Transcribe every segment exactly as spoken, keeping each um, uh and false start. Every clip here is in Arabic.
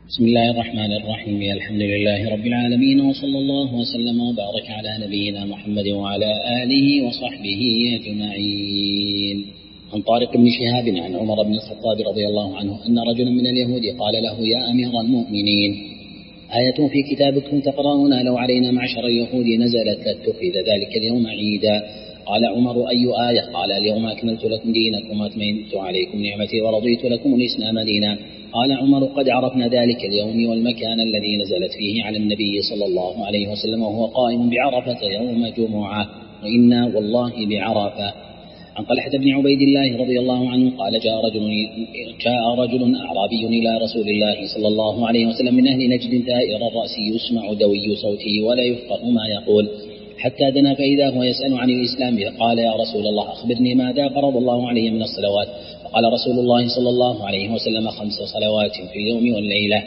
بسم الله الرحمن الرحيم. الحمد لله رب العالمين، وصلى الله وسلم وبارك على نبينا محمد وعلى آله وصحبه أجمعين. عن طارق بن شهاب عن عمر بن الخطاب رضي الله عنه أن رجلا من اليهود قال له: يا أمير المؤمنين، آية في كتابكم تقرؤون لو علينا معشر اليهود نزلت لاتخذ ذلك اليوم عيدا. قال عمر: أي آية؟ قال: اليوم أكملت لكم دينكم وأتممت عليكم نعمتي ورضيت لكم الإسلام دينا. قال عمر: قد عرفنا ذلك اليوم والمكان الذي نزلت فيه على النبي صلى الله عليه وسلم وهو قائم بعرفة يوم جمعة، وإنا والله بعرفة. عن طلحة بن عبيد الله رضي الله عنه قال: جاء رجل, جاء رجل أعرابي إلى رسول الله صلى الله عليه وسلم من أهل نجد ثائر الرأس يسمع دوي صوته ولا يفقه ما يقول، حتى دنا فإذا هو يسأل عن الإسلام. قال: يا رسول الله، أخبرني ماذا فرض الله علي من الصلوات؟ فقال رسول الله صلى الله عليه وسلم: خمس صلوات في اليوم والليلة.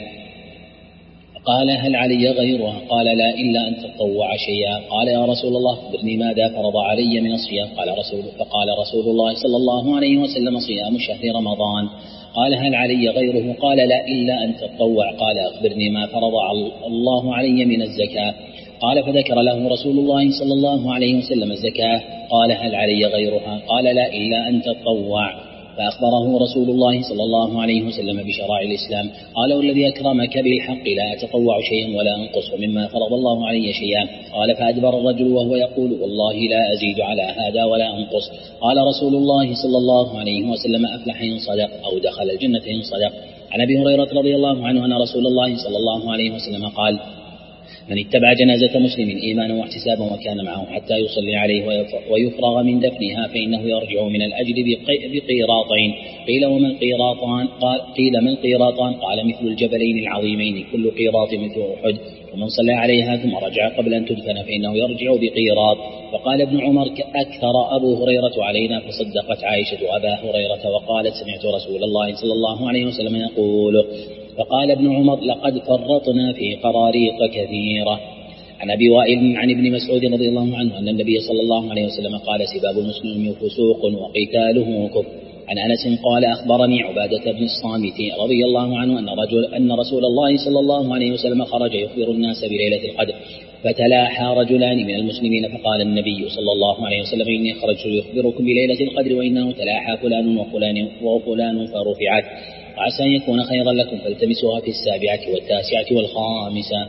قال: هل علي غيرها؟ قال: لا، إلا أن تطوع شيئا. قال: يا رسول الله، أخبرني ماذا فرض علي من الصيام؟ قال رسول فقال رسول الله صلى الله عليه وسلم: صيام شهر رمضان. قال: هل علي غيره؟ قال: لا، إلا أن تطوع. قال: أخبرني ما فرض الله علي من الزكاة؟ قال: فذكر له رسول الله صلى الله عليه وسلم الزكاة. قال: هل علي غيرها؟ قال: لا، إلا أن تطوع. فأخبره رسول الله صلى الله عليه وسلم بشرائع الإسلام. قال: والذي أكرمك بالحق لا أتطوع شيئا ولا أنقص مما فرض الله علي شيئا. قال: فأدبر الرجل وهو يقول: والله لا أزيد على هذا ولا أنقص. قال رسول الله صلى الله عليه وسلم: أفلح إن صدق، أو دخل الجنة إن صدق. عن أبي هريرة رضي الله عنه أن رسول الله صلى الله عليه وسلم قال: من اتبع جنازة مسلم إيمانا واحتسابا وكان معه حتى يصلي عليه ويفرغ من دفنها فإنه يرجع من الأجر بقيراطين. قيل: ومن قيراطان؟ قال: قيل: من قيراطان؟ قال: مثل الجبلين العظيمين، كل قيراط مثل أحد. ومن صلى عليها ثم رجع قبل أن تدفن فإنه يرجع بقيراط. وقال ابن عمر: أكثر أبو هريرة علينا، فصدقت عائشة أبا هريرة وقالت: سمعت رسول الله صلى الله عليه وسلم يقول. فقال ابن عمر: لقد فرطنا في قراريق كثيرة. عن أبي وائل عن ابن مسعود رضي الله عنه أن النبي صلى الله عليه وسلم قال: سباب المسلم فسوق وقتاله كفر. عن أنس قال: أخبرني عبادة بن الصامت رضي الله عنه أن, رجل أن رسول الله صلى الله عليه وسلم خرج يخبر الناس بليلة القدر، فتلاحى رجلان من المسلمين، فقال النبي صلى الله عليه وسلم: إني خرجت يخبركم بليلة القدر وإنه تلاحى فلان وفلان وفلان فرفعت، وعسى أن يكون خيرا لكم، فالتمسوها في السابعة والتاسعة والخامسة.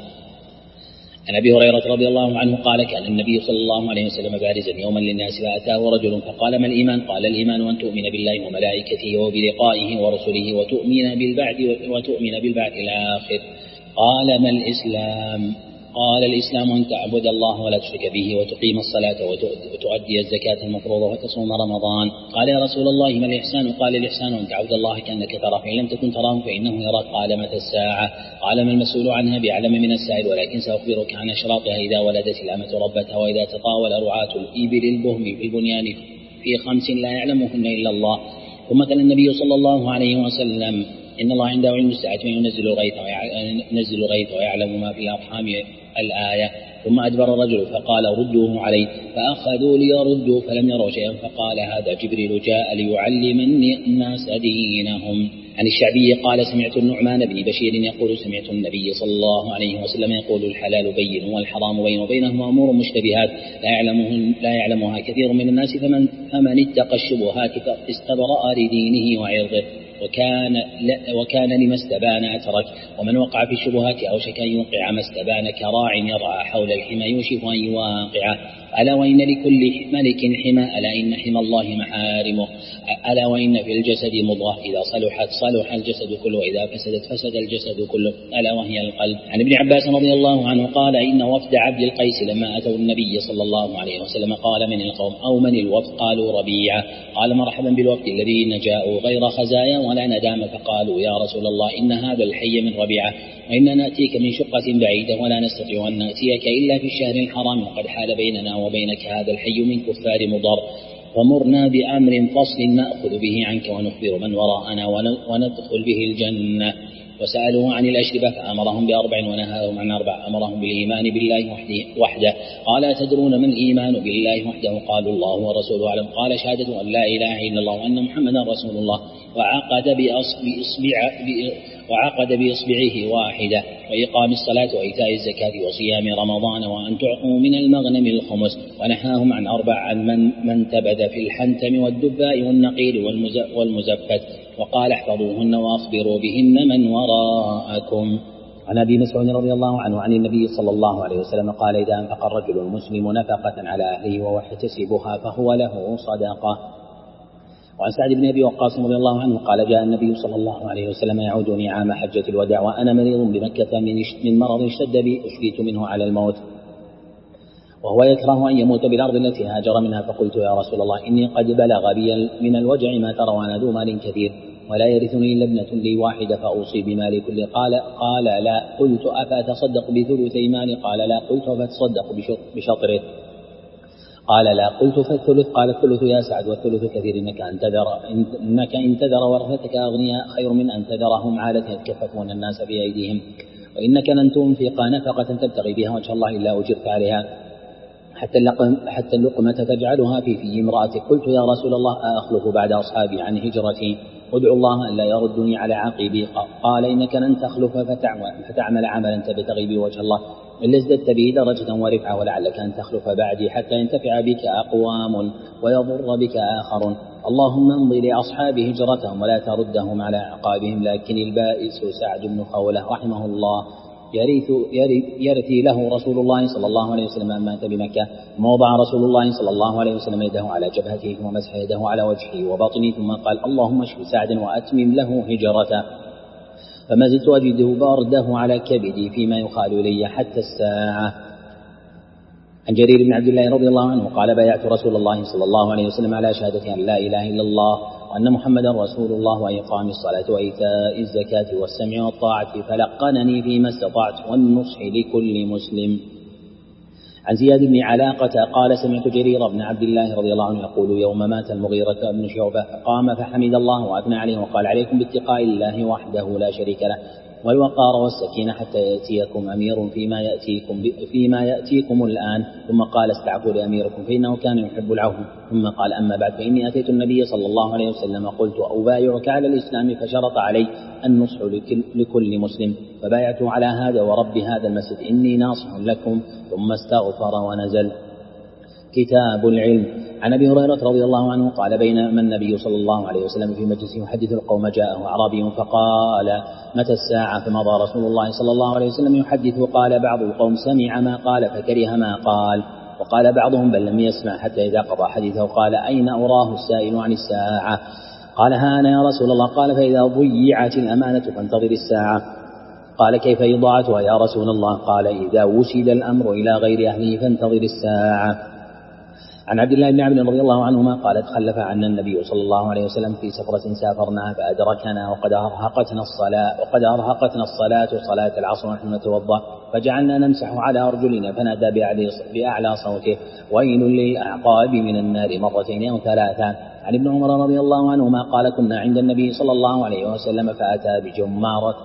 عن أبي هريرة رضي الله عنه قال: كان النبي صلى الله عليه وسلم بارزا يوما للناس فأتاه رجل فقال: ما الإيمان؟ قال: الإيمان أن تؤمن بالله وملائكته وبلقائه ورسله وتؤمن بالبعث وتؤمن بالبعث الآخر. قال: ما الإسلام؟ قال: الإسلام أن تعبد الله ولا تشرك به وتقيم الصلاة وتؤدي الزكاة المفروضة وتصوم رمضان. قال: يا رسول الله ما الإحسان؟ قال: الإحسان أن تعبد الله كأنك تراه فإن لم تكن تراه فإنه يراك. قال: متى الساعة؟ قال: ما المسؤول عنها بأعلم من السائل، ولكن سأخبرك عن أشراطها: إذا ولدت الأمة ربتها، وإذا تطاول رعاة الإبل البهم في البنيان في خمس لا يعلمهن إلا الله. ثم تلا النبي صلى الله عليه وسلم: إن الله عنده علم الساعة وينزل الغيث ويعلم ما في الأرحام الآية. ثم أدبر الرجل فقال: ردوه علي، فأخذوا ليردوا فلم يروا شيئا، فقال: هذا جبريل جاء ليعلم الناس دينهم. عن الشعبي قال: سمعت النعمان بن بشير يقول: سمعت النبي صلى الله عليه وسلم يقول: الحلال بين والحرام بين وبينهما أمور مشتبهات لا يعلمهن لا يعلمها كثير من الناس، فمن, فمن اتقى الشبهات استبرأ لدينه وعرضه، وكان, وكان لما استبان أترك، ومن وقع في الشبهات أوشك أن يوقع ما استبان كراع يرعى حول الحمى يوشك أن يواقعه. ألا وإن لكل ملك حمى، ألا إن حمى الله محارمه. ألا وإن في الجسد مضغة إذا صلحت صلح الجسد كله، وإذا فسدت فسد الجسد كله، ألا وهي القلب. عن ابن عباس رضي الله عنه قال: إن وفد عبد القيس لما أتوا النبي صلى الله عليه وسلم قال: من القوم أو من الوفد؟ قالوا: ربيعة. قال: مرحبا بالوفد الذين جاءوا غير خزايا ولا ندامة. فقالوا: يا رسول الله، إن هذا الحي من ربيعة، وإننا نأتيك من شقة بعيدة ولا نستطيع أن نأتيك إلا في الشهر الحرام، وقد حال بيننا وبينك هذا الحي من كفار مضر، ومرنا بأمر فصل نأخذ به عنك ونخبر من وراءنا وندخل به الجنة. وسألوه عن الأشربة فأمرهم بأربع ونهاهم عن أربع. أمرهم بالإيمان بالله وحده. قال: أتدرون من الإيمان بالله وحده؟ قالوا: الله ورسوله أعلم. قال: شهادة أن لا إله إلا الله وأن محمدا رسول الله. وعقد بأصبع وعقد بإصبعه واحدة، وإقام الصلاة وإيتاء الزكاة وصيام رمضان وأن تعطوا من المغنم الخمس، ونهاهم عن أربع عن من, من تبد في الحنتم والدباء والنقيل والمزفت، وقال احفظوهن وأخبروا بهن من وراءكم. عن أبي مسعود رضي الله عنه عن النبي صلى الله عليه وسلم قال: إذا أنفق الرجل المسلم نفقة على أهله وهو يحتسبها فهو له صدقة. وعن سعد بن أبي وقاص رضي الله عنه قال: جاء النبي صلى الله عليه وسلم يعودني عام حجة الوداع وأنا مريض بمكة من مرض اشتد بي أشفيت منه على الموت، وهو يكره أن يموت بالأرض التي هاجر منها، فقلت: يا رسول الله، إني قد بلغ بي من الوجع ما ترى وأنا ذو مال كثير ولا يرثني إلا ابنة لي واحدة فأوصي بمالي كله. قال قال لا. قلت: أفأتصدق بثلثي مالي؟ قال لا. قلت: أفأتصدق بشطره؟ قال لا. قلت: فالثلث؟ قال: الثلث يا سعد والثلث كثير، إنك أن تذر إنك إن تذر ورثتك أغنياء خير من أن تذرهم عالة يتكففون الناس بأيديهم، وإنك لن تنفق نفقة تبتغي بها وجه الله إلا أجرت عليها حتى اللقمة تجعلها في في امرأتك. قلت: يا رسول الله، أخلف بعد أصحابي عن هجرتي؟ ادعو الله أن لا يردني على عقبي. قال: إنك لن تخلف فتعمل, فتعمل عملا تبتغي به وجه الله إلا ازددت به درجة ورفعة، ولعلك أن تخلف بعدي حتى ينتفع بك أقوام ويضر بك آخرون. اللهم امضي لأصحاب هجرتهم ولا تردهم على أعقابهم. لكن البائس سعد بن خولة رحمه الله يرثي له رسول الله صلى الله عليه وسلم أن مات بمكة، ووضع رسول الله صلى الله عليه وسلم يده على جبهته ثم مسح يده على وجهه وبطنه ثم قال: اللهم اشف سعدا وأتمم له هجرته. فما زلت أجده برده على كبدي فيما يخال إلي حتى الساعة. عن جرير بن عبد الله رضي الله عنه قال: بايعت رسول الله صلى الله عليه وسلم على شهادة أن لا إله إلا الله وأن محمدا رسول الله وإقام الصلاة وإيتاء الزكاة والسمع والطاعة، فلقنني فيما استطعت والنصح لكل مسلم. عن زياد بن علاقة قال: سمعت جرير بن عبد الله رضي الله عنه يقول: يوم مات المغيرة بن شعبة فقام فحمد الله وأثنى عليه وقال: عليكم باتقاء الله وحده لا شريك له والوقار والسكينة حتى يأتيكم أمير فيما يأتيكم, فيما يأتيكم الآن. ثم قال: استعفوا لأميركم فإنه كان يحب العفو. ثم قال: أما بعد، فإني أتيت النبي صلى الله عليه وسلم قلت: أبايعك على الإسلام، فشرط علي النصح لكل مسلم، فبايعته على هذا ورب هذا المسجد إني ناصح لكم. ثم استغفر ونزل. كتاب العلم. عن أبي هريرة رضي الله عنه قال: بينما النبي صلى الله عليه وسلم في مجلس يحدث القوم جاءه أعرابي فقال: متى الساعة؟ فمضى رسول الله صلى الله عليه وسلم يحدث. قال بعض القوم: سمع ما قال فكره ما قال، وقال بعضهم: بل لم يسمع، حتى إذا قضى حديثه قال: أين أراه السائل عن الساعة؟ قال: ها أنا يا رسول الله. قال: فإذا ضيعت الأمانة فانتظر الساعة. قال: كيف إضاعتها يا رسول الله؟ قال: إذا وسد الأمر إلى غير أهله فانتظر الساعة. عن عبد الله بن عمرو رضي الله عنهما قال: تخلف عنا النبي صلى الله عليه وسلم في سفرة سافرناها فأدركنا وقد أرهقتنا الصلاة وقد أرهقتنا الصلاة صلاة العصر ونحن نتوضأ، فجعلنا نمسح على أرجلنا، فنادى بأعلى صوته: ويل للأعقاب من النار، مرتين أو ثلاثا. عن ابن عمر رضي الله عنهما قال: كنا عند النبي صلى الله عليه وسلم فأتى بجمار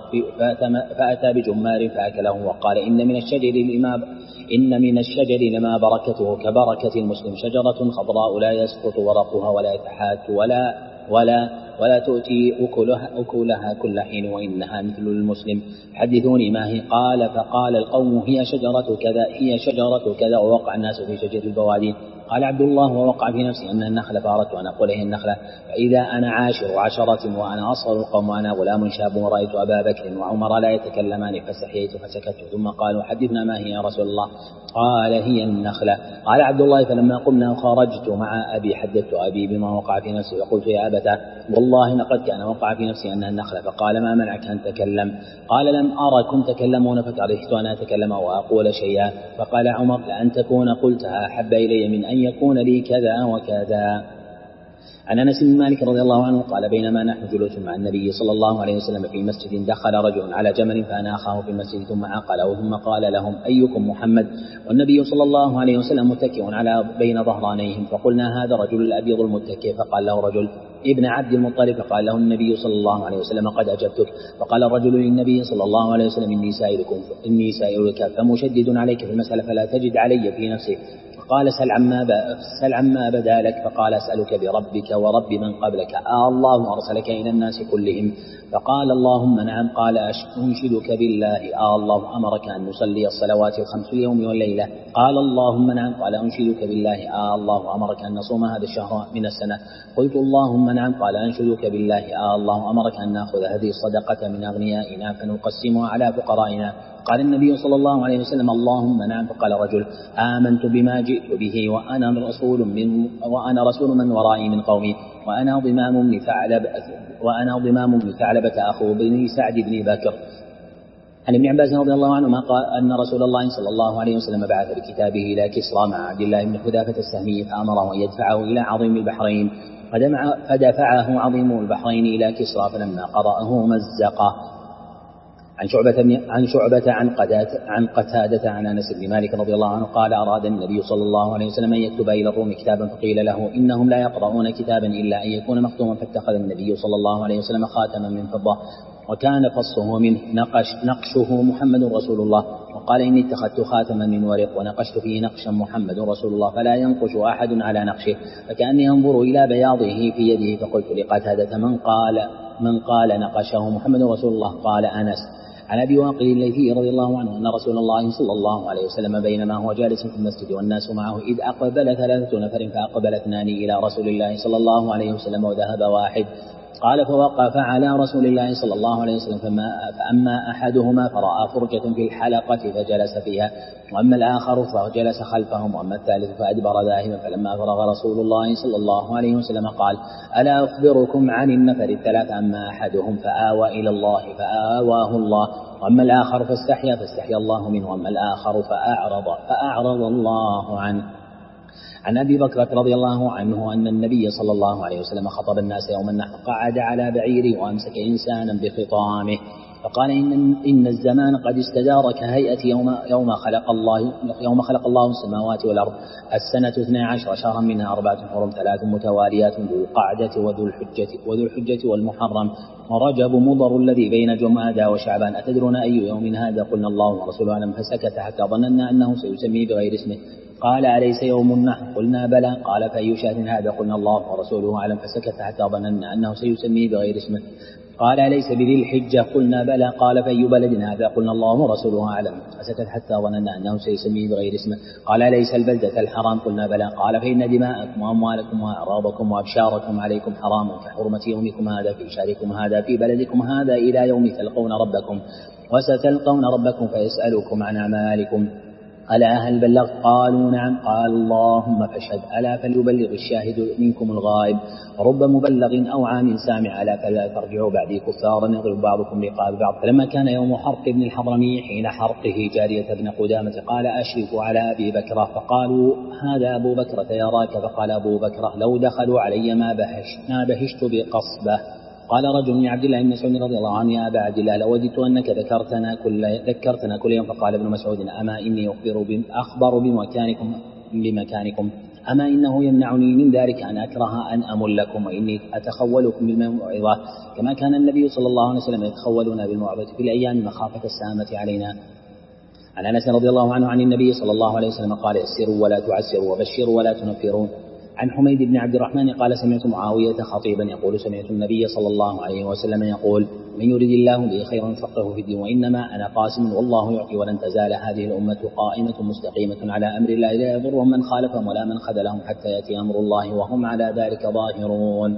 فأتى بجمار فأكله، وقال: إن من الشجر لما إن من الشجر لما بركته كبركة المسلم، شجرة خضراء لا يسقط ورقها ولا يتحات ولا ولا ولا تؤتي أكلها, أكلها كل حين، وإنها مثل المسلم. حدثوني ما هي؟ قال: فقال القوم: هي شجرة كذا هي شجرة كذا ووقع الناس في شجر البوادي. قال عبد الله: ووقع في نفسي أنها النخلة، فأردت أن أقول هي النخلة، فإذا أنا عاشر عشرة وأنا أصغر القوم وأنا غلام شاب، ورأيت أبا بكر وعمر لا يتكلمان فاستحييت فسكت. ثم قالوا: حدثنا ما هي يا رسول الله؟ قال: هي النخلة. قال عبد الله: فلما قمنا خرجت مع أبي حدثت أبي بما وقع في نفسي، وقلت: يا أبتاه والله لقد كان وقع في نفسي أنها النخلة. فقال: ما منعك أن تكلم؟ قال: لم أركم تكلمون فكرهت أن أتكلم وأقول شيئا. فقال عمر: لأن تكون قلتها أحب إلي من أن يكون لي كذا وكذا. عن أنس بن مالك رضي الله عنه قال: بينما نحن جلوس مع النبي صلى الله عليه وسلم في مسجد، دخل رجل على جمل فأناخه في المسجد ثم عقله، ثم قال لهم: أيكم محمد؟ والنبي صلى الله عليه وسلم متكئ على بين ظهرانيهم. فقلنا: هذا رجل الأبيض المتكئ. فقال له رجل: ابن عبد المطلب. فقال له النبي صلى الله عليه وسلم: قد أجبتك. فقال الرجل للنبي صلى الله عليه وسلم: إني سائلكم إني سائلك فمشدد عليك في المسألة فلا تجد علي في نفسك. فقال سل عما, سل عما بدا لك. فقال أسألك بربك ورب من قبلك آه الله أرسلك إلى الناس كلهم؟ فقال اللهم نعم. قال أنشدك بالله آه الله أمرك أن نصلي الصلوات الخمس اليوم والليلة؟ قال اللهم نعم. قال أنشدك بالله آه الله أمرك أن نصوم هذا الشهر من السنة؟ قلت اللهم نعم. قال أنشدك بالله آه الله أمرك أن نأخذ هذه الصدقة من أغنيائنا فنقسمها على فقرائنا؟ قال النبي صلى الله عليه وسلم اللهم نعم. فقال رجل آمنت بما جئت به وأنا رسول من وأنا رسول من ورائي من قومي وأنا ضمام بن ثعلبة وأنا ضمام بن ثعلبة أخو بن سعد بن بكر. عن ابن عباس رضي الله عنهما قال أن رسول الله صلى الله عليه وسلم بعث بكتابه إلى كسرى مع عبد الله بن حذافة السهمي فأمره أن يدفعه إلى عظيم البحرين، فدفعه عظيم البحرين إلى كسرى فلما قرأه مزقه. عن شعبة عن شعبة عن قتادة عن قتادة عن أنس بن مالك رضي الله عنه قال أراد النبي صلى الله عليه وسلم أن يكتب إلى الروم كتابا فقيل له إنهم لا يقرؤون كتابا إلا أن يكون مختوما، فاتخذ النبي صلى الله عليه وسلم خاتما من فضة وكان فصه منه نقش نقشه محمد رسول الله، وقال إني اتخذت خاتما من ورق ونقشت فيه نقشا محمد رسول الله فلا ينقش أحد على نقشه، فكأني أنظر إلى بياضه في يده. فقلت لقتادة من قال من قال نقشه محمد رسول الله؟ قال أنس. عن أبي واقد الليثي رضي الله عنه أن رسول الله صلى الله عليه وسلم بينما هو جالس في المسجد والناس معه إذ أقبل ثلاثة نفر فأقبل اثنان إلى رسول الله صلى الله عليه وسلم وذهب واحد. قال فوقف على رسول الله صلى الله عليه وسلم فأما أحدهما فرأى فرجة في الحلقة فجلس فيها، وأما الآخر فجلس خلفهم، وأما الثالث فأدبر ذاهبا. فلما فرغ رسول الله صلى الله عليه وسلم قال ألا أخبركم عن النفر الثلاثة؟ أما أحدهم فآوى إلى الله فآواه الله، وأما الآخر فاستحيا فاستحيا الله منه، وأما الآخر فأعرض فأعرض الله عنه. عن أبي بكر رضي الله عنه أن النبي صلى الله عليه وسلم خطب الناس يوم النحر قعد على بعيره وأمسك إنسانا بخطامه فقال إن, إن الزمان قد استدار كهيئة يوم, يوم, خلق الله يوم خلق الله السماوات والأرض. السنة اثنا عشر شهرا منها أربعة حرم ثلاث متواليات ذو القعدة وذو الحجة, وذو الحجة والمحرم ورجب مضر الذي بين جمادى وشعبان. أتدرون أي يوم هذا؟ قلنا الله ورسوله أعلم. فسكت حتى ظننا أنه سيسميه بغير اسمه. قال أليس يوم النحر؟ قلنا بلى. قال فأي شاة هذا؟ قلنا الله ورسوله أعلم. فسكت حتى ظننا أنه سيسميه بغير اسمه. قال أليس بذي الحجة؟ قلنا بلى. قال فأي بلد هذا؟ قلنا الله ورسوله أعلم. فسكت حتى ظننا أنه سيسميه بغير اسمه. قال أليس البلدة الحرام؟ قلنا بلى. قال فإن دماءكم وأموالكم وأعراضكم وأبشاركم عليكم حرام كحرمة يومكم هذا في شهركم هذا في بلدكم هذا إلى يوم تلقون ربكم، وستلقون ربكم فيسألكم عن أعمالكم. ألا هل بلغت؟ قالوا نعم. قال اللهم فاشهد. ألا فليبلغ الشاهد منكم الغائب. رب مبلغ أو عام سامع. ألا فلا ترجعوا بعدي كفارا يضرب بعضكم رقاب بعض. فلما كان يوم حرق ابن الحضرمي حين حرقه جارية ابن قدامة قال أشرف على أبي بكرة، فقالوا هذا أبو بكرة يراك. فقال أبو بكرة لو دخلوا علي ما بهشت ما بهشت بقصبه. قال رجل لعبد الله بن مسعود رضي الله عنه يا أبا عبد الله لوددت أنك ذكرتنا كل ذكرتنا كل يوم. فقال ابن مسعود أما إني أخبر أخبر بمكانكم بمكانكم أما إنه يمنعني من ذلك أن أكره أن أملكم، وإني أتخولكم بالموعظة كما كان النبي صلى الله عليه وسلم يتخولنا بالموعظة في الأيام مخافة السامة علينا. عن أنس رضي الله عنه عن النبي صلى الله عليه وسلم قال يسروا ولا تعسروا وبشروا ولا تنفرون. عن حميد بن عبد الرحمن قال سمعت معاوية خطيبا يقول سمعت النبي صلى الله عليه وسلم يقول من يريد الله به خيرا يفقهه في الدين، وإنما أنا قاسم والله يعطي ولن تزال هذه الأمة قائمة مستقيمة على أمر الله لا يضرهم من خالفهم ولا من خذلهم حتى يأتي أمر الله وهم على ذلك ظاهرون.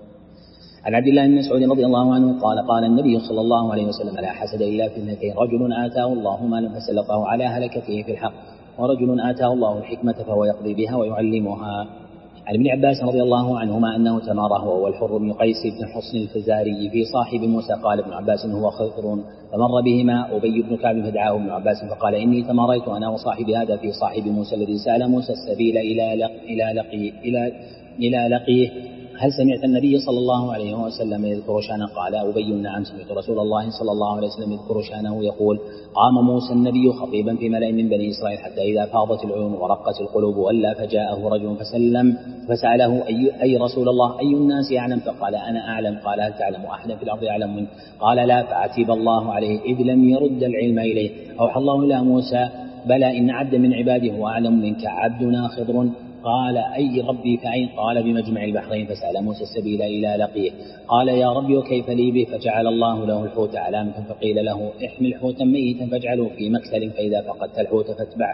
عن عبد الله بن مسعود رضي الله عنه قال قال النبي صلى الله عليه وسلم لا حسد إلا في اثنتين رجل آتاه الله مالا فسلطه على هلكته في الحق، ورجل آتاه الله الحكمة فهو يقضي بها ويعلمها. عن ابن عباس رضي الله عنهما أنه تمارى هو والحر بن قيس بن حصن الفزاري في صاحب موسى. قال ابن عباس هو خضر فمر بهما أبي بن كعب فدعاه ابن عباس فقال إني تماريت أنا وصاحب هذا في صاحب موسى الذي سأل موسى السبيل إلى لق إلى لقي إلى إلى لقيه هل سمعت النبي صلى الله عليه وسلم يذكر شأنه؟ قال أبي نعم سمعت رسول الله صلى الله عليه وسلم يذكر شأنه يقول قام موسى النبي خطيبا في ملأ من بني إسرائيل حتى إذا فاضت العيون ورقت القلوب ولا فجاءه رجل فسلم فسأله أي, أي رسول الله أي الناس يعلم؟ فقال أنا أعلم. قال هل تعلم أحدا في الأرض أعلم منه؟ قال لا. فعتب الله عليه إذ لم يرد العلم إليه. أوحى الله إلى موسى بلى إن عبدا من عباده هو أعلم منك عبدنا خضر. قال أي ربي فأين؟ قال بمجمع البحرين. فسأل موسى السبيل إلى لقيه. قال يا ربي وكيف لي به؟ فجعل الله له الحوت علامة فقيل له احمل حوتا ميتا فاجعله في مكسل فإذا فقدت الحوت فاتبعه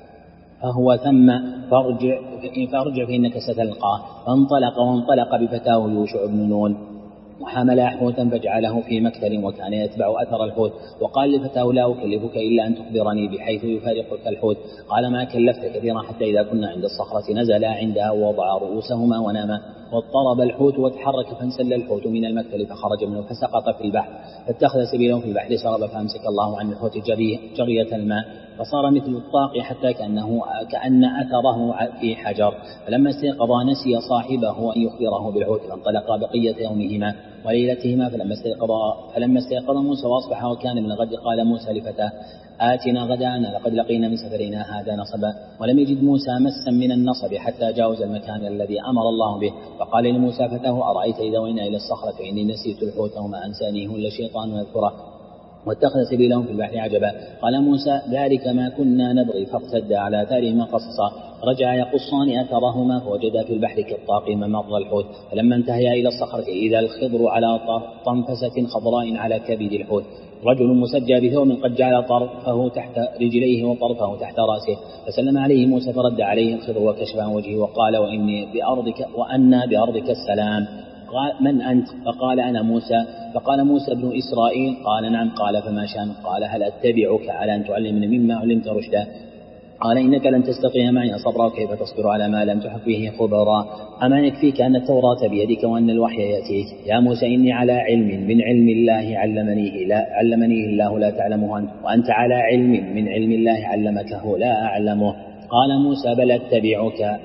فهو ثم فارجع, فارجع فإنك ستلقاه. فانطلق وانطلق بفتاه يوشع بن نون وحمل حوتا فجعله في مكتل وكان يتبع أثر الحوت. وقال لفتاه لا أكلفك إلا أن تخبرني بحيث يفارقك الحوت. قال ما كلفت كثيرا حتى إذا كنا عند الصخرة نزلا عندها ووضع رؤوسهما وناما واضطرب الحوت وتحرك فانسل الحوت من المكتل فخرج منه فسقط في البحر فاتخذ سبيله في البحر سرب فأمسك الله عن الحوت جرية الماء فصار مثل الطاق حتى كأنه كأن أثره في حجر. فلما استيقظ نسي صاحبه أن يخبره بالحوت فانطلقا بقية يومهما وليلتهما. فلما استيقظ, فلما استيقظ موسى وأصبح وكان من الغد قال موسى لفتاه آتنا غدانا لقد لقينا من سفرنا هذا نصبا. ولم يجد موسى مسا من النصب حتى جاوز المكان الذي أمر الله به. فقال لموسى فتاه أرأيت إذا وإنا إلى الصخرة فإني نسيت الحوت وما أنسانيه إلا الشيطان يذكره واتخذ سبيلهم في البحر عجبا. قال موسى ذلك ما كنا نبغي فارتد على آثارهما قصصا. رجع يقصان أثرهما فوجدا في البحر كالطاق ممر الحوت. فلما انتهيا إلى الصخرة إذا الخضر على طنفسة خضراء على كبد الحوت رجل مسجى بثوب قد جعل طرفه تحت رجليه وطرفه تحت رأسه. فسلم عليه موسى فرد عليه الخضر وكشف عن وجهه وقال وإني بأرضك وأنا بأرضك السلام. قال من أنت؟ فقال أنا موسى. فقال موسى ابن إسرائيل؟ قال نعم. قال فما شأن؟ قال هل أتبعك على أن تعلمني مما علمت رشدا؟ قال إنك لن تستطيع معي صبرا وكيف تصبر على ما لم تحط به خبرا. أما يكفيك أن التوراة بيدك وأن الوحي يأتيك؟ يا موسى إني على علم من علم الله علمنيه لا علمنيه الله لا تعلمه أنت وأنت على علم من علم الله علمكه لا أعلمه. قال موسى بل أتبعك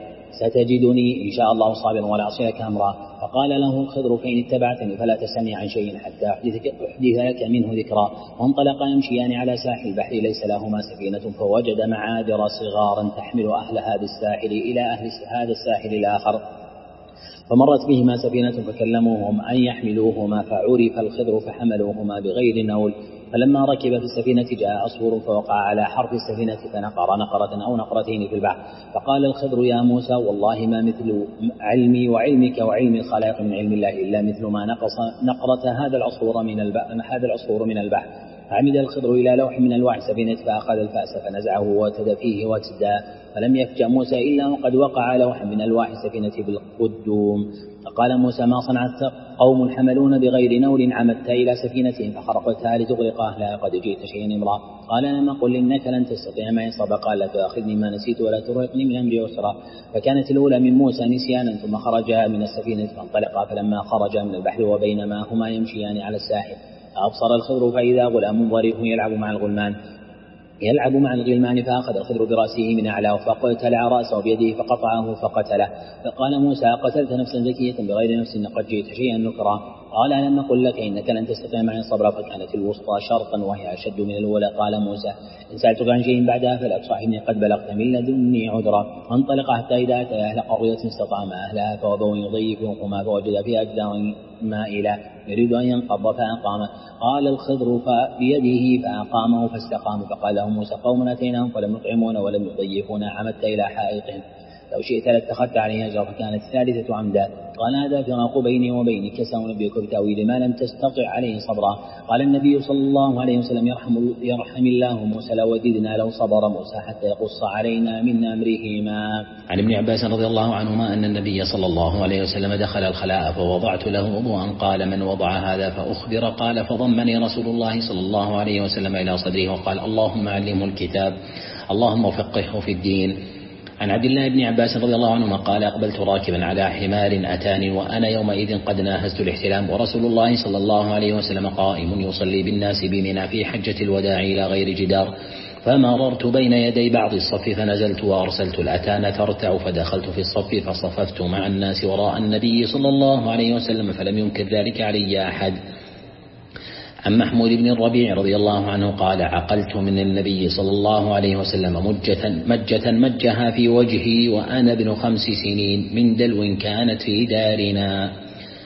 ستجدني إن شاء الله صابرا ولا أعصي لك أمرا. فقال له الخضر فإن اتبعتني فلا تسألني عن شيء حتى أحدث لك منه ذكرا. وانطلقا يمشيان على ساحل البحر ليس لهما سفينة فوجد معابر صغارا تحمل أهل هذا الساحل إلى أهل هذا الساحل الآخر فمرت بهما سفينة فكلموهم أن يحملوهما فعرف الخضر فحملوهما بغير نول. فلما ركب في السفينة جاء عصفور فوقع على حرف السفينة فنقر نقرة أو نقرتين في البحر. فقال الخضر يا موسى والله ما مثل علمي وعلمك وعلم الخلائق من علم الله إلا مثل ما نقص نقرة هذا العصفور من البحر هذا العصفور من البحر. فعمد الخضر إلى لوح من ألواح السفينة فأخذ الفأس فنزعه وتد فيه وتدا فلم يفجأ موسى إلا وقد وقع لوحا من ألواح السفينة بالقدوم. فقال موسى ما صنعت قوم حملون بغير نول عمدت إلى سفينتهم فخرقتها لتغرق أهلها قد جئت شيئا إمرا. قال لما قل إنك لن تستطيع معي صبرا قال لا تؤاخذني ما نسيت ولا ترهقني من أمري عسرا. فكانت الأولى من موسى نسيانا ثم خرجا من السفينة فانطلقا. فلما خرجا من البحر وبينما هما يمشيان على الساحل أبصر الخضر فإذا غلام ظريف يلعب مع الغلمان يلعب مع الغلمان فأخذ الخضر برأسه من أعلاه فقتلع رأسه بيده فقطعه فقتله. فقال موسى قتلت نفسا زكية بغير نفس قد جئت شيئا نكرا. قال ألم أقل لك إنك لن تستطيع معي صبرا. فكانت الوسطى شرطا وهي أشد من الأولى. قال موسى إن سألتك عن شيء بعدها فلا تصاحبني قد بلغت من لدني عذرا. وانطلق حتى إذا أتى أهل قرية استطعم أهلها فوضوا يضيفهما فوجد فيها أجدار مائلة يريد أن ينقض فأقامه. قال الخضر بيده فأقامه فاستقام. فقال له موسى قوم أتيناهم فلم يطعمون ولم يضيفونا عمدت إلى حائطهم لو شئت لاتخذت عليه أجرا. فكانت الثالثة عمدا. قال هذا فراق بيني وبينك سأنبئك بتأويل ما لم تستطع عليه صبرا. قال النبي صلى الله عليه وسلم يرحم, يرحم الله موسى لو وددنا لو صبر موسى حتى يقص علينا من أمرهما. عن ابن عباس رضي الله عنهما أن النبي صلى الله عليه وسلم دخل الخلاء فوضعت له وضوءا قال من وضع هذا فأخبر قال فضمني رسول الله صلى الله عليه وسلم إلى صدره وقال اللهم علمه الكتاب اللهم فقهه في الدين. عن عبد الله بن عباس رضي الله عنهما قال أقبلت راكبا على حمار أتاني وأنا يومئذ قد ناهزت الاحتلام ورسول الله صلى الله عليه وسلم قائم يصلي بالناس بمنى في حجة الوداع إلى غير جدار. فمررت بين يدي بعض الصف فنزلت وأرسلت الأتان ترتع فدخلت في الصف فصففت مع الناس وراء النبي صلى الله عليه وسلم فلم ينكر ذلك علي أحد. عن محمود بن الربيع رضي الله عنه قال عقلت من النبي صلى الله عليه وسلم مجة, مجة مجها في وجهي وأنا ابن خمس سنين من دلو كانت في دارنا.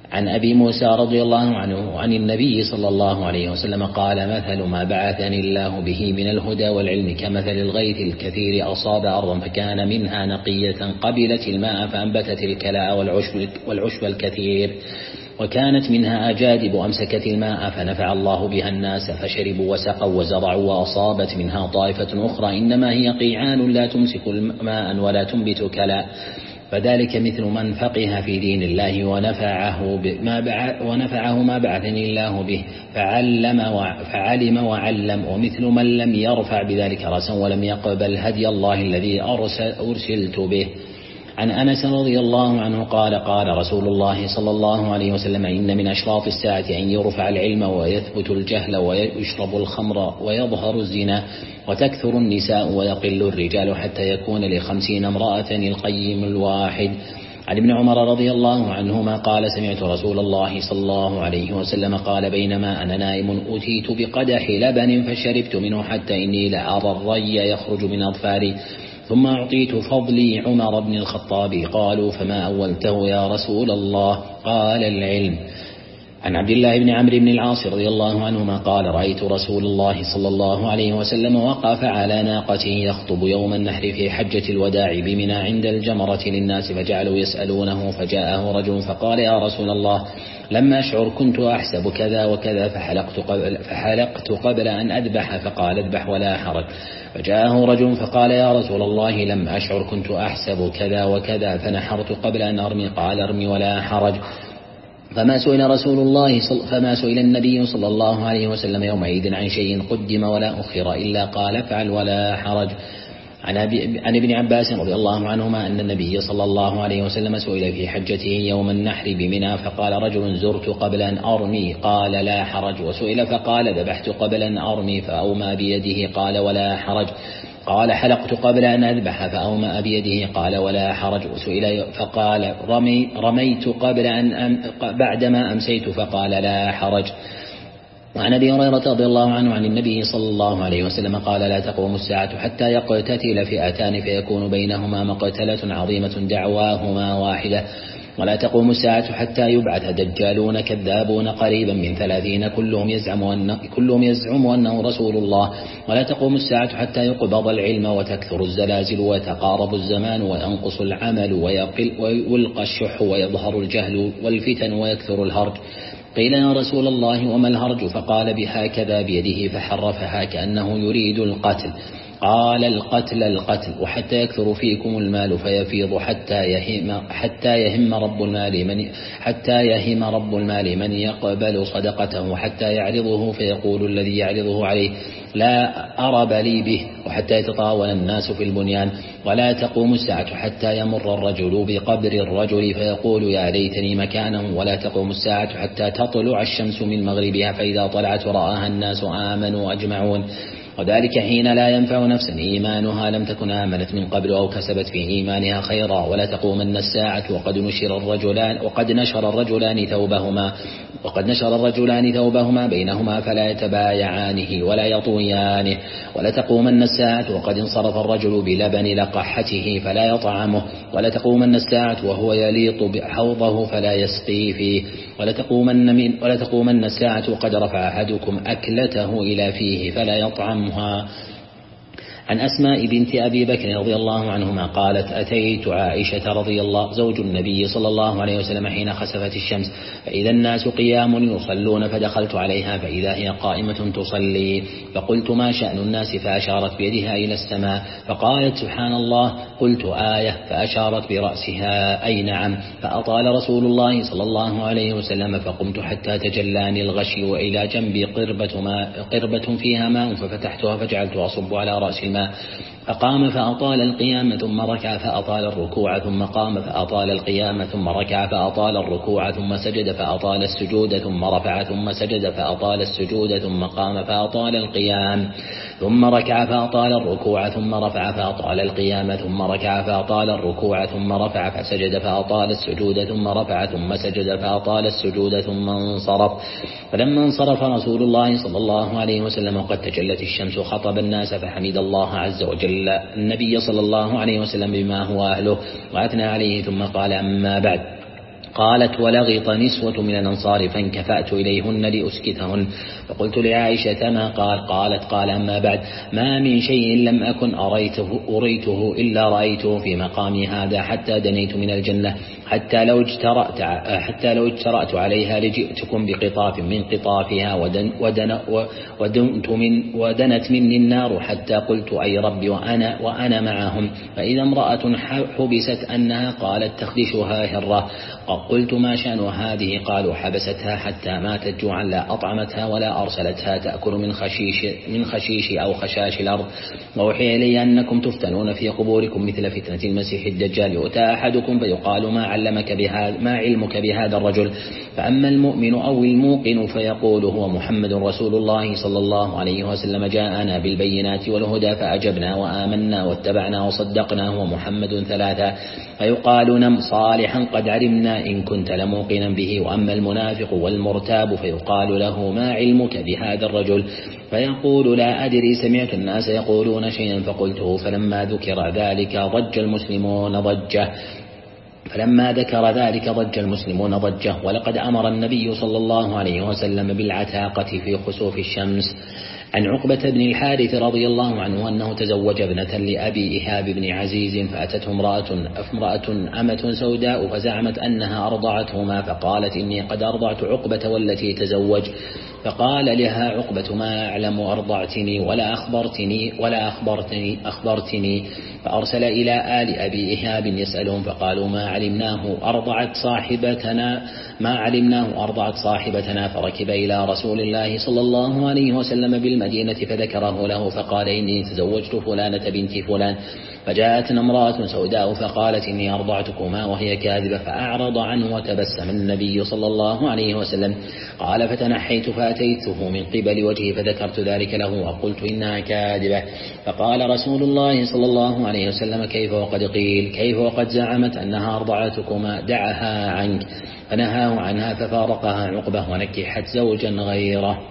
عن أبي موسى رضي الله عنه عن النبي صلى الله عليه وسلم قال مثل ما بعثني الله به من الهدى والعلم كمثل الغيث الكثير أصاب أرضا فكان منها نقية قبلت الماء فأنبتت الكلاء والعشب, والعشب الكثير وكانت منها أجادب أمسكت الماء فنفع الله بها الناس فشربوا وسقوا وزرعوا وأصابت منها طائفة أخرى إنما هي قيعان لا تمسك الماء ولا تنبت كلاء فذلك مثل من فقه في دين الله ونفعه ما بعث ونفعه ما بعثني الله به فعلم فعلم وعلم ومثل من لم يرفع بذلك رأسا ولم يقبل هدي الله الذي أرسلت به. عن أنس رضي الله عنه قال قال رسول الله صلى الله عليه وسلم إن من أشراط الساعة أن يرفع العلم ويثبت الجهل ويشرب الخمر ويظهر الزنا وتكثر النساء ويقل الرجال حتى يكون لخمسين امرأة القيم الواحد. عن ابن عمر رضي الله عنهما قال سمعت رسول الله صلى الله عليه وسلم قال بينما أنا نائم أتيت بقدح لبن فشربت منه حتى إني لأرى الري يخرج من أظفاري ثم أعطيت فضلي عمر بن الخطاب قالوا فما أولته يا رسول الله قال العلم. عن عبد الله بن عمرو بن العاص رضي الله عنهما قال رأيت رسول الله صلى الله عليه وسلم وقف على ناقته يخطب يوم النحر في حجة الوداع بمنى عند الجمرة للناس فجعلوا يسألونه فجاءه رجل فقال يا رسول الله لما أشعر كنت أحسب كذا وكذا فحلقت قبل, فحلقت قبل أن أذبح فقال اذبح ولا حرج. فجاءه رجل فقال يا رسول الله لم أشعر كنت أحسب كذا وكذا فنحرت قبل أن أرمي قال ارمي ولا حرج. فما سئل رسول الله فما سئل النبي صلى الله عليه وسلم يومئذ عن شيء قدم ولا أخر إلا قال افعل ولا حرج. عن ابن عباس رضي الله عنهما أن النبي صلى الله عليه وسلم سئل في حجته يوم النحر بمنى فقال رجل زرت قبل أن أرمي قال لا حرج. وسئل فقال ذبحت قبل أن أرمي فأومى بيده قال ولا حرج. قال حلقت قبل أن أذبح فأومأ بيده قال ولا حرج. وسئل فقال رمي رميت قبل أن أم بعدما أمسيت فقال لا حرج. وعن أبي هريرة رضي الله عنه عن النبي صلى الله عليه وسلم قال لا تقوم الساعة حتى يقتتل فئتان فيكون بينهما مقتلة عظيمة دعواهما واحدة ولا تقوم الساعة حتى يبعث دجالون كذابون قريبا من ثلاثين كلهم يزعم أنه, كلهم يزعم أنه رسول الله ولا تقوم الساعة حتى يقبض العلم وتكثر الزلازل ويتقارب الزمان وينقص العمل ويقل ويلقى الشح ويظهر الجهل والفتن ويكثر الهرج. قيل يا رسول الله وما الهرج فقال بهكذا بيده فحرفها كأنه يريد القتل قال القتل القتل وحتى يكثر فيكم المال فيفيض حتى يهم حتى يهم رب المال من حتى يهم رب المال من يقبل صدقته حتى يعرضه فيقول الذي يعرضه عليه لا أرب لي به وحتى يتطاول الناس في البنيان ولا تقوم الساعة حتى يمر الرجل بقبر الرجل فيقول يا ليتني مكانه ولا تقوم الساعة حتى تطلع الشمس من مغربها فإذا طلعت رآها الناس آمنوا أجمعون وذلك حين لا ينفع نفسا إيمانها لم تكن آمنت من قبل أو كسبت في إيمانها خيرا ولا تقومن الساعة وقد نشر الرجلان وقد نشر الرجلان ثوبهما وقد نشر الرجلان ثوبهما بينهما فلا يتبايعانه ولا يطويانه ولا تقومن الساعة وقد انصرف الرجل بلبن لقحته فلا يطعمه ولا تقومن الساعة وهو يليط بحوضه فلا يسقي فيه ولا تقومن من ولا تقومن الساعة وقد رفع أحدكم أكلته إلى فيه فلا يطعمها. عن أسماء بنت أبي بكر رضي الله عنهما قالت أتيت عائشة رضي الله زوج النبي صلى الله عليه وسلم حين خسفت الشمس فإذا الناس قيام يصلون فدخلت عليها فإذا هي قائمة تصلي فقلت ما شأن الناس فأشارت بيدها إلى السماء فقالت سبحان الله قلت آية فأشارت برأسها أي نعم فأطال رسول الله صلى الله عليه وسلم فقمت حتى تجلاني الغشي وإلى جنبي قربة, ما قربة فيها ماء ففتحتها فجعلت أصب على رأس الماء فقام فأطال القيام ثم ركع فأطال الركوع ثم قام فأطال القيام ثم ركع فأطال الركوع ثم سجد فأطال السجود ثم رفع ثم سجد فأطال السجود ثم قام فأطال القيام ثم ركع فأطال الركوع ثم رفع فأطال القيام ثم ركع فأطال الركوع ثم رفع فسجد فأطال السجود ثم رفع ثم سجد فأطال السجود ثم انصرف. فلما انصرف رسول الله صلى الله عليه وسلم وقد تجلت الشمس خطب الناس فحمد الله عز وجل النبي صلى الله عليه وسلم بما هو أهله وأثنى عليه ثم قال أما بعد قالت ولغط نسوة من الأنصار فانكفأت إليهن لأسكتهن فقلت لعائشة ما قال؟ قالت قال أما بعد ما من شيء لم أكن أريته, أريته إلا رأيته في مقامي هذا حتى دنيت من الجنة حتى لو اجترأت, حتى لو اجترأت عليها لجئتكم بقطاف من قطافها ودن ودن ودنت من ودنت مني النار حتى قلت أي ربي وأنا, وأنا معهم فإذا امرأة حبست أنها قالت تخدشها هرة قلت ما شأن هذه؟ قالوا حبستها حتى ماتت جوعا لا أطعمتها ولا أرسلتها تأكل من خشيش, من خشيش أو خشاش الأرض ووحي إلي أنكم تفتنون في قبوركم مثل فتنة المسيح الدجال يؤتى أحدكم فيقال ما علمك بهذا ما علمك بهذا الرجل فأما المؤمن أو الموقن فيقول هو محمد رسول الله صلى الله عليه وسلم جاءنا بالبينات والهدى فأجبنا وآمنا واتبعنا وصدقنا هو محمد ثلاثة فيقال نم صالحا قد علمنا إن كنت لموقنا به. وأما المنافق والمرتاب فيقال له ما علمك بهذا الرجل فيقول لا أدري سمعت الناس يقولون شيئا فقلته فلما ذكر ذلك ضج المسلمون ضجه فلما ذكر ذلك ضج المسلمون ضجه. ولقد أمر النبي صلى الله عليه وسلم بالعتاقة في خسوف الشمس. عن عقبة بن الحارث رضي الله عنه أنه تزوج ابنة لأبي إهاب بن عزيز فأتته امرأة امرأة أمة سوداء فزعمت أنها أرضعتهما فقالت إني قد أرضعت عقبة والتي تزوج فقال لها عقبة ما أعلم أرضعتني ولا أخبرتني ولا أخبرتني أخبرتني فأرسل إلى آل أبي إهاب يسألهم فقالوا ما علمناه أرضعت صاحبتنا ما علمناه أرضعت صاحبتنا فركب إلى رسول الله صلى الله عليه وسلم بالمدينة فذكره له فقال إني تزوجت فلانة بنت فلان فجاءتنا امرأة سوداء فقالت إني أرضعتكما وهي كاذبة فأعرض عنه وتبسم النبي صلى الله عليه وسلم. قال فتنحيت فأتيته من قبل وجهه فذكرت ذلك له وقلت إنها كاذبة فقال رسول الله صلى الله عليه وسلم كيف وقد قيل كيف وقد زعمت أنها أرضعتكما دعها عنك فنهاه عنها ففارقها عقبة ونكحت زوجا غيره.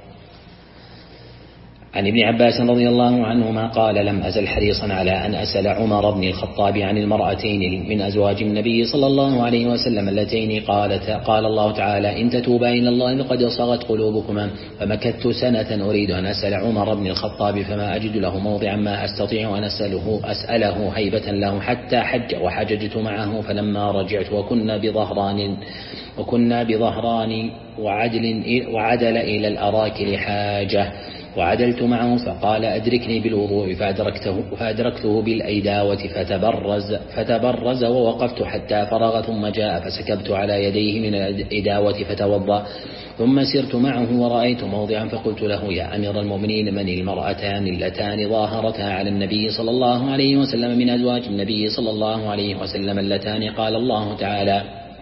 عن ابن عباس رضي الله عنهما قال لم أزل حريصا على أن أسأل عمر بن الخطاب عن المرأتين من أزواج النبي صلى الله عليه وسلم اللتين قالت قال الله تعالى إن تتوبا إلى الله فقد صغت قلوبكما فمكثت سنة أريد أن أسأل عمر بن الخطاب فما أجد له موضعا ما أستطيع أن أسأله, أسأله هيبة له حتى حج وحججت معه فلما رجعت وكنا بظهران وكنا بظهران وعدل, وعدل إلى الأراكل حاجة وعدلت معه فقال أدركني بالوضوء فأدركته, فأدركته بالأيداوة فتبرز, فتبرز ووقفت حتى فرغ ثم جاء فسكبت على يديه من الإداوة فتوضأ ثم سرت معه ورأيت موضعا فقلت له يا أمير المؤمنين من المرأتان اللتان ظاهرتا على النبي صلى الله عليه وسلم من أزواج النبي صلى الله عليه وسلم اللتان قال الله تعالى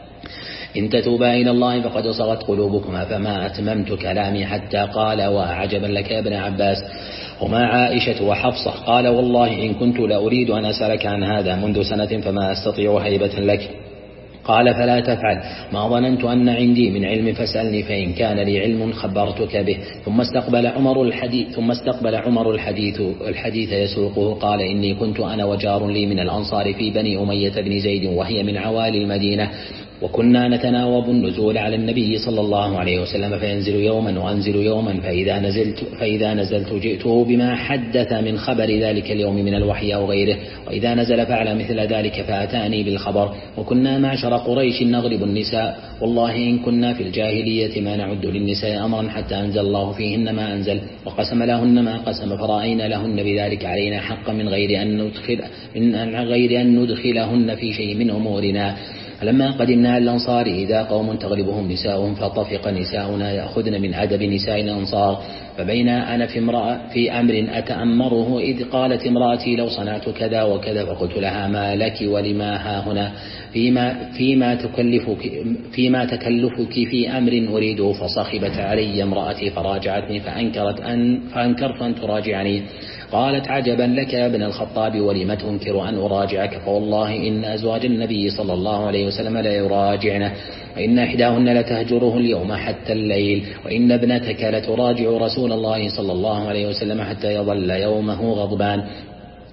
إن تتوبا إلى الله فقد صغت قلوبكما فما أتممت كلامي حتى قال وعجبا لك يا ابن عباس هما عائشة وحفصة قال والله إن كنت لأريد أن أسألك عن هذا منذ سنة فما أستطيع هيبة لك قال فلا تفعل ما ظننت أن عندي من علم فاسألني فإن كان لي علم خبرتك به. ثم استقبل عمر الحديث ثم استقبل عمر الحديث الحديث يسوقه قال إني كنت أنا وجار لي من الأنصار في بني أمية بن زيد وهي من عوالي المدينة وكنا نتناوب النزول على النبي صلى الله عليه وسلم فينزل يوما وأنزل يوما فإذا نزلت, فإذا نزلت جئته بما حدث من خبر ذلك اليوم من الوحي أو غيره وإذا نزل فعل مثل ذلك فأتاني بالخبر. وكنا معشر قريش نغلب النساء والله إن كنا في الجاهلية ما نعد للنساء أمرا حتى أنزل الله فيهن ما أنزل وقسم لهن ما قسم فرأينا لهن بذلك علينا حقا من غير أن ندخل من غير أن ندخلهن في شيء من أمورنا. لما قدمنا الأنصار إذا قوم تغلبهم نساؤهم فطفق نساؤنا يأخذن من أدب نساء الأنصار فبين أنا في, في أمر أتأمره إذ قالت امرأتي لو صنعت كذا وكذا فقلت لها ما لك ولما ها هنا فيما, فيما, تكلفك فيما تكلفك في أمر أريده فصخبت علي امرأتي فراجعتني فأنكرت أن, فأنكرت أن تراجعني. قالت عجبا لك يا ابن الخطاب ولم تنكر أن أراجعك فوالله إن أزواج النبي صلى الله عليه وسلم لا يراجعنه وإن إحداهن لتهجره اليوم حتى الليل وإن ابنتك لتراجع رسول الله صلى الله عليه وسلم حتى يظل يومه غضبان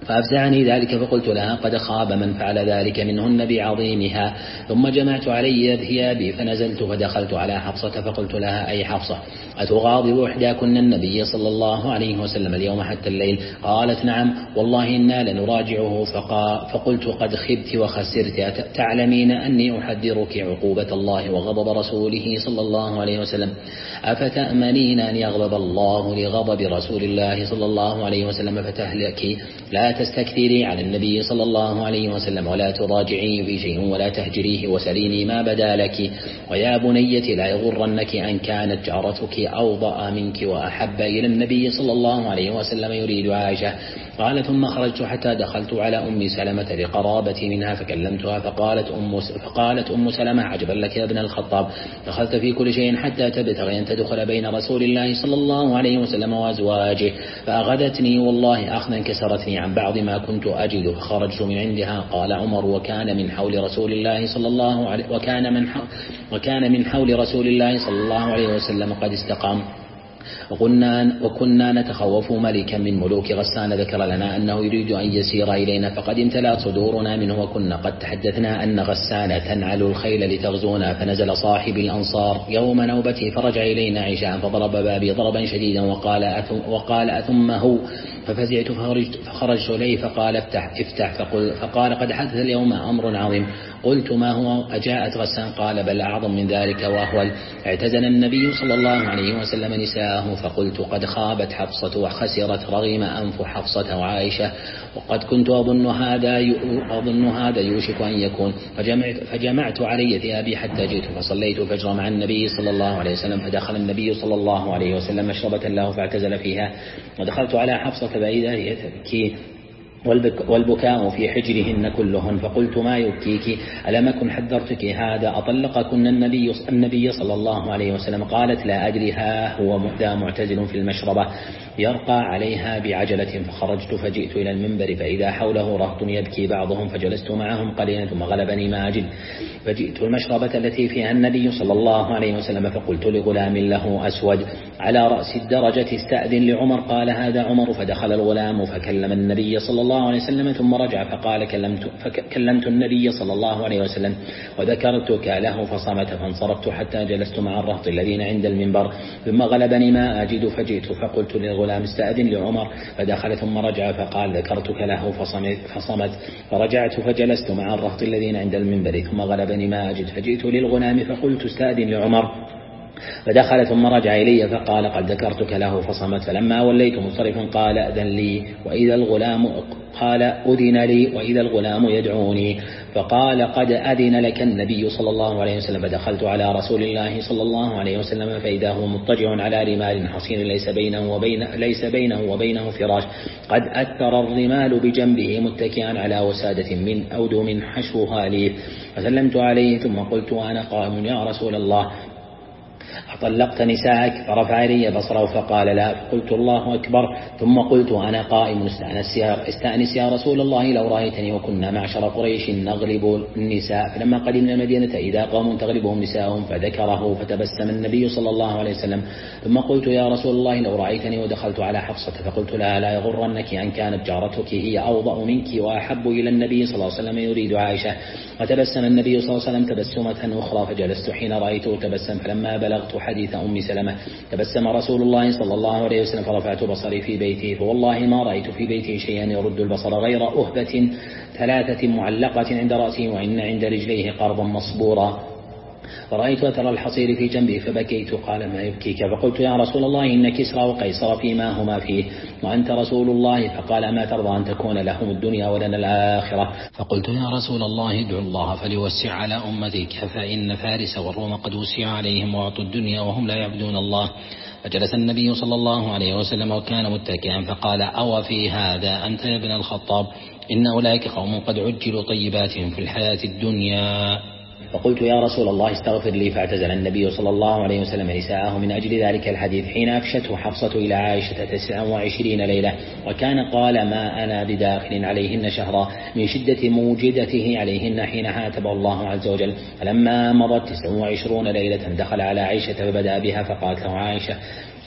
فأفزعني ذلك فقلت لها قد خاب من فعل ذلك منهن بعظيمها. ثم جمعت علي ثيابي فنزلت فدخلت على حفصة فقلت لها أي حفصة أتغاضب إحداكن النبي صلى الله عليه وسلم اليوم حتى الليل؟ قالت نعم والله إنا لنراجعه. فقلت قد خبت وخسرت، تعلمين أني أحذرك عقوبة الله وغضب رسوله صلى الله عليه وسلم، أفتأمنين أن يغضب الله لغضب رسول الله صلى الله عليه وسلم فتهلكي؟ لا تستكثري على النبي صلى الله عليه وسلم ولا تراجعيه في شيء ولا تهجريه وسليني ما بدا لك. ويا بنيتي لا يغرنك أن كانت جارتك أوضأ منك وأحب إلى النبي صلى الله عليه وسلم يريد عائشة. قال ثم خرجت حتى دخلت على أم سلمة لقرابتي منها فكلمتها فقالت أم, فقالت أم سلمة عجبا لك يا ابن الخطاب، دخلت في كل شيء حتى تبتغي أن تدخل بين رسول الله صلى الله عليه وسلم وأزواجه، فأخذتني والله أخذا كسرتني عن بعض ما كنت أجد فخرجت من عندها. قال عمر وكان من حول رسول الله صلى الله عليه وكان من وكان من حول رسول الله صلى الله عليه وسلم قد استقام، وكنا, وكنا نتخوف ملكا من ملوك غسان ذكر لنا أنه يريد أن يسير إلينا فقد امتلأت صدورنا منه، وكنا قد تحدثنا أن غسان تنعل الخيل لتغزونا. فنزل صاحب الأنصار يوم نوبته فرجع إلينا عشاء فضرب بابي ضربا شديدا وقال أثم, وقال أثم هو، ففزعت فخرجت, فخرجت إليه فقال افتح افتح فقل فقال قد حدث اليوم أمر عظيم. قلت ما هو؟ أجاءت غسان؟ قال بل أعظم من ذلك وأهول، اعتزل النبي صلى الله عليه وسلم نساءه. فقلت قد خابت حفصة وخسرت رغم أنف حفصة وعائشة، وقد كنت أظن هذا أظن هذا يوشك أن يكون. فجمعت, فجمعت علي ثيابي حتى جئت فصليت الفجر مع النبي صلى الله عليه وسلم، فدخل النبي صلى الله عليه وسلم مشربة له فاعتزل فيها، ودخلت على حفصة فإذا هي تبكي والبكاء في حجرهن كلهن. فقلت ما يبكيك؟ ألم أكن حذرتك هذا؟ أطلقكن النبي, النبي صلى الله عليه وسلم؟ قالت لا أدري، ها هو ذا معتزل في المشربة يرقى عليها بعجلة. فخرجت فجئت إلى المنبر فإذا حوله رهط يبكي بعضهم، فجلست معهم قليلا ثم غلبني ما أجد، فجئت المشربة التي فيها النبي صلى الله عليه وسلم فقلت لغلام له أسود على رأس الدرجة استأذن لعمر. قال هذا عمر. فدخل الغلام فكلم النبي صلى الله عليه وسلم ثم رجع فقال كلمت, فكلمت النبي صلى الله عليه وسلم وذكرتك له فصمت، فانصرفت حتى جلست مع الرهط الذين عند المنبر ثم غلبني ما أجد، فجئت فقلت للغلام استأذن لعمر، فدخل ثم رجع فقال ذكرتك له فصمت, فصمت فرجعت فجلست مع الرهط الذين عند المنبر ثم غلبني ما أجد، فجئت للغلام فقلت استأذن لعمر، فدخل ثم رجع إلي فقال قد ذكرتك له فصمت. فلما وليت منصرفا قال أذن لي وإذا الغلام قال أذن لي وإذا الغلام يدعوني، فقال قد أذن لك النبي صلى الله عليه وسلم. فدخلت على رسول الله صلى الله عليه وسلم فإذا هو مضطجع على رمال حصين ليس بينه وبين ليس بينه وبينه فراش، قد أثر الرمال بجنبه متكئا على وسادة من أودم حشوها ليف. فسلمت عليه ثم قلت وأنا قائم يا رسول الله أطلقت نساءك؟ فرفع إلي بصره فقال لا. فقلت الله أكبر. ثم قلت أنا قائم استأنس يا رسول الله لو رأيتني وكنا معشر قريش نغلب النساء. فلما قدمنا المدينة إذا قوم تغلبهم نساءهم فذكره فتبسم النبي صلى الله عليه وسلم. ثم قلت يا رسول الله لو رأيتني ودخلت على حفصة فقلت لها لا يغرنك أن كانت جارتك هي أوضأ منك وأحب إلى النبي صلى الله عليه وسلم يريد عائشة. وتبسم النبي صلى الله عليه وسلم تبسمة أخرى فجلست حين رأيته تبسم. فلما بلغت حديث أم سلمة تبسم رسول الله صلى الله عليه وسلم فرفعت بصري في بيته فوالله ما رأيت في بيته شيئا يرد البصر غير أهبة ثلاثة معلقة عند رأسه وإن عند رجليه قرضا مصبورا، فرأيت أثر الحصير في جنبه فبكيت. قال ما يبكيك؟ فقلت يا رسول الله إن كسرى وقيصر فيما هما فيه وأنت رسول الله. فقال ما ترضى أن تكون لهم الدنيا ولنا الآخرة؟ فقلت يا رسول الله ادعو الله فليوسع على أمتك فإن فارس والروم قد وسع عليهم وأعطوا الدنيا وهم لا يعبدون الله. فجلس النبي صلى الله عليه وسلم وكان متكئا فقال أو في هذا أنت يا ابن الخطاب؟ إن أولئك قوم قد عجلوا طيباتهم في الحياة الدنيا. فقلت يا رسول الله استغفر لي. فاعتزل النبي صلى الله عليه وسلم نساءه من أجل ذلك الحديث حين أفشته حفصة إلى عائشة تسعا وعشرين ليلة، وكان قال ما أنا بداخل عليهن شهرا من شدة موجدته عليهن حين عاتب الله عز وجل. فلما مضت تسع وعشرون ليلة دخل على عائشة فبدأ بها فقالت له عائشة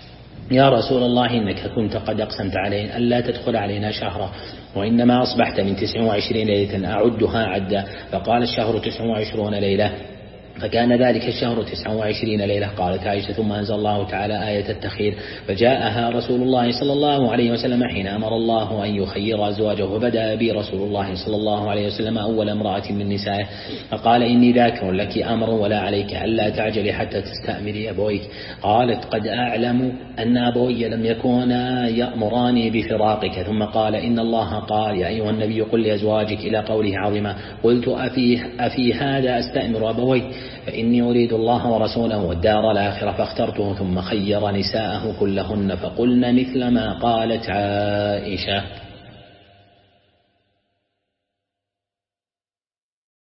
يا رسول الله إنك كنت قد أقسمت علينا ألا تدخل علينا شهرا، وإنما أصبحت من تسع وعشرين ليلة أعدها عدا. فقال الشهر تسع وعشرون ليلة، فكان ذلك الشهر تسع وعشرين ليلة. قالت عائشة: ثم أنزل الله تعالى آية التخيير، فجاءها رسول الله صلى الله عليه وسلم حين أمر الله أن يخير أزواجه، فبدأ بي رسول الله صلى الله عليه وسلم أول امرأة من نسائه، فقال: إني ذاكر لك أمر ولا عليك ألا تعجلي حتى تستأمري أبويك. قالت: قد أعلم أن أبوي لم يكونا يأمراني بفراقك. ثم قال: إن الله قال: يا أيها النبي قل لأزواجك، إلى قوله عظيما. قلت: أفي, أفي هذا أستأمر أبوي؟ فإني أريد الله ورسوله والدار الآخرة، فاخترته. ثم خير نساءه كلهن فقلن مثل ما قالت عائشة.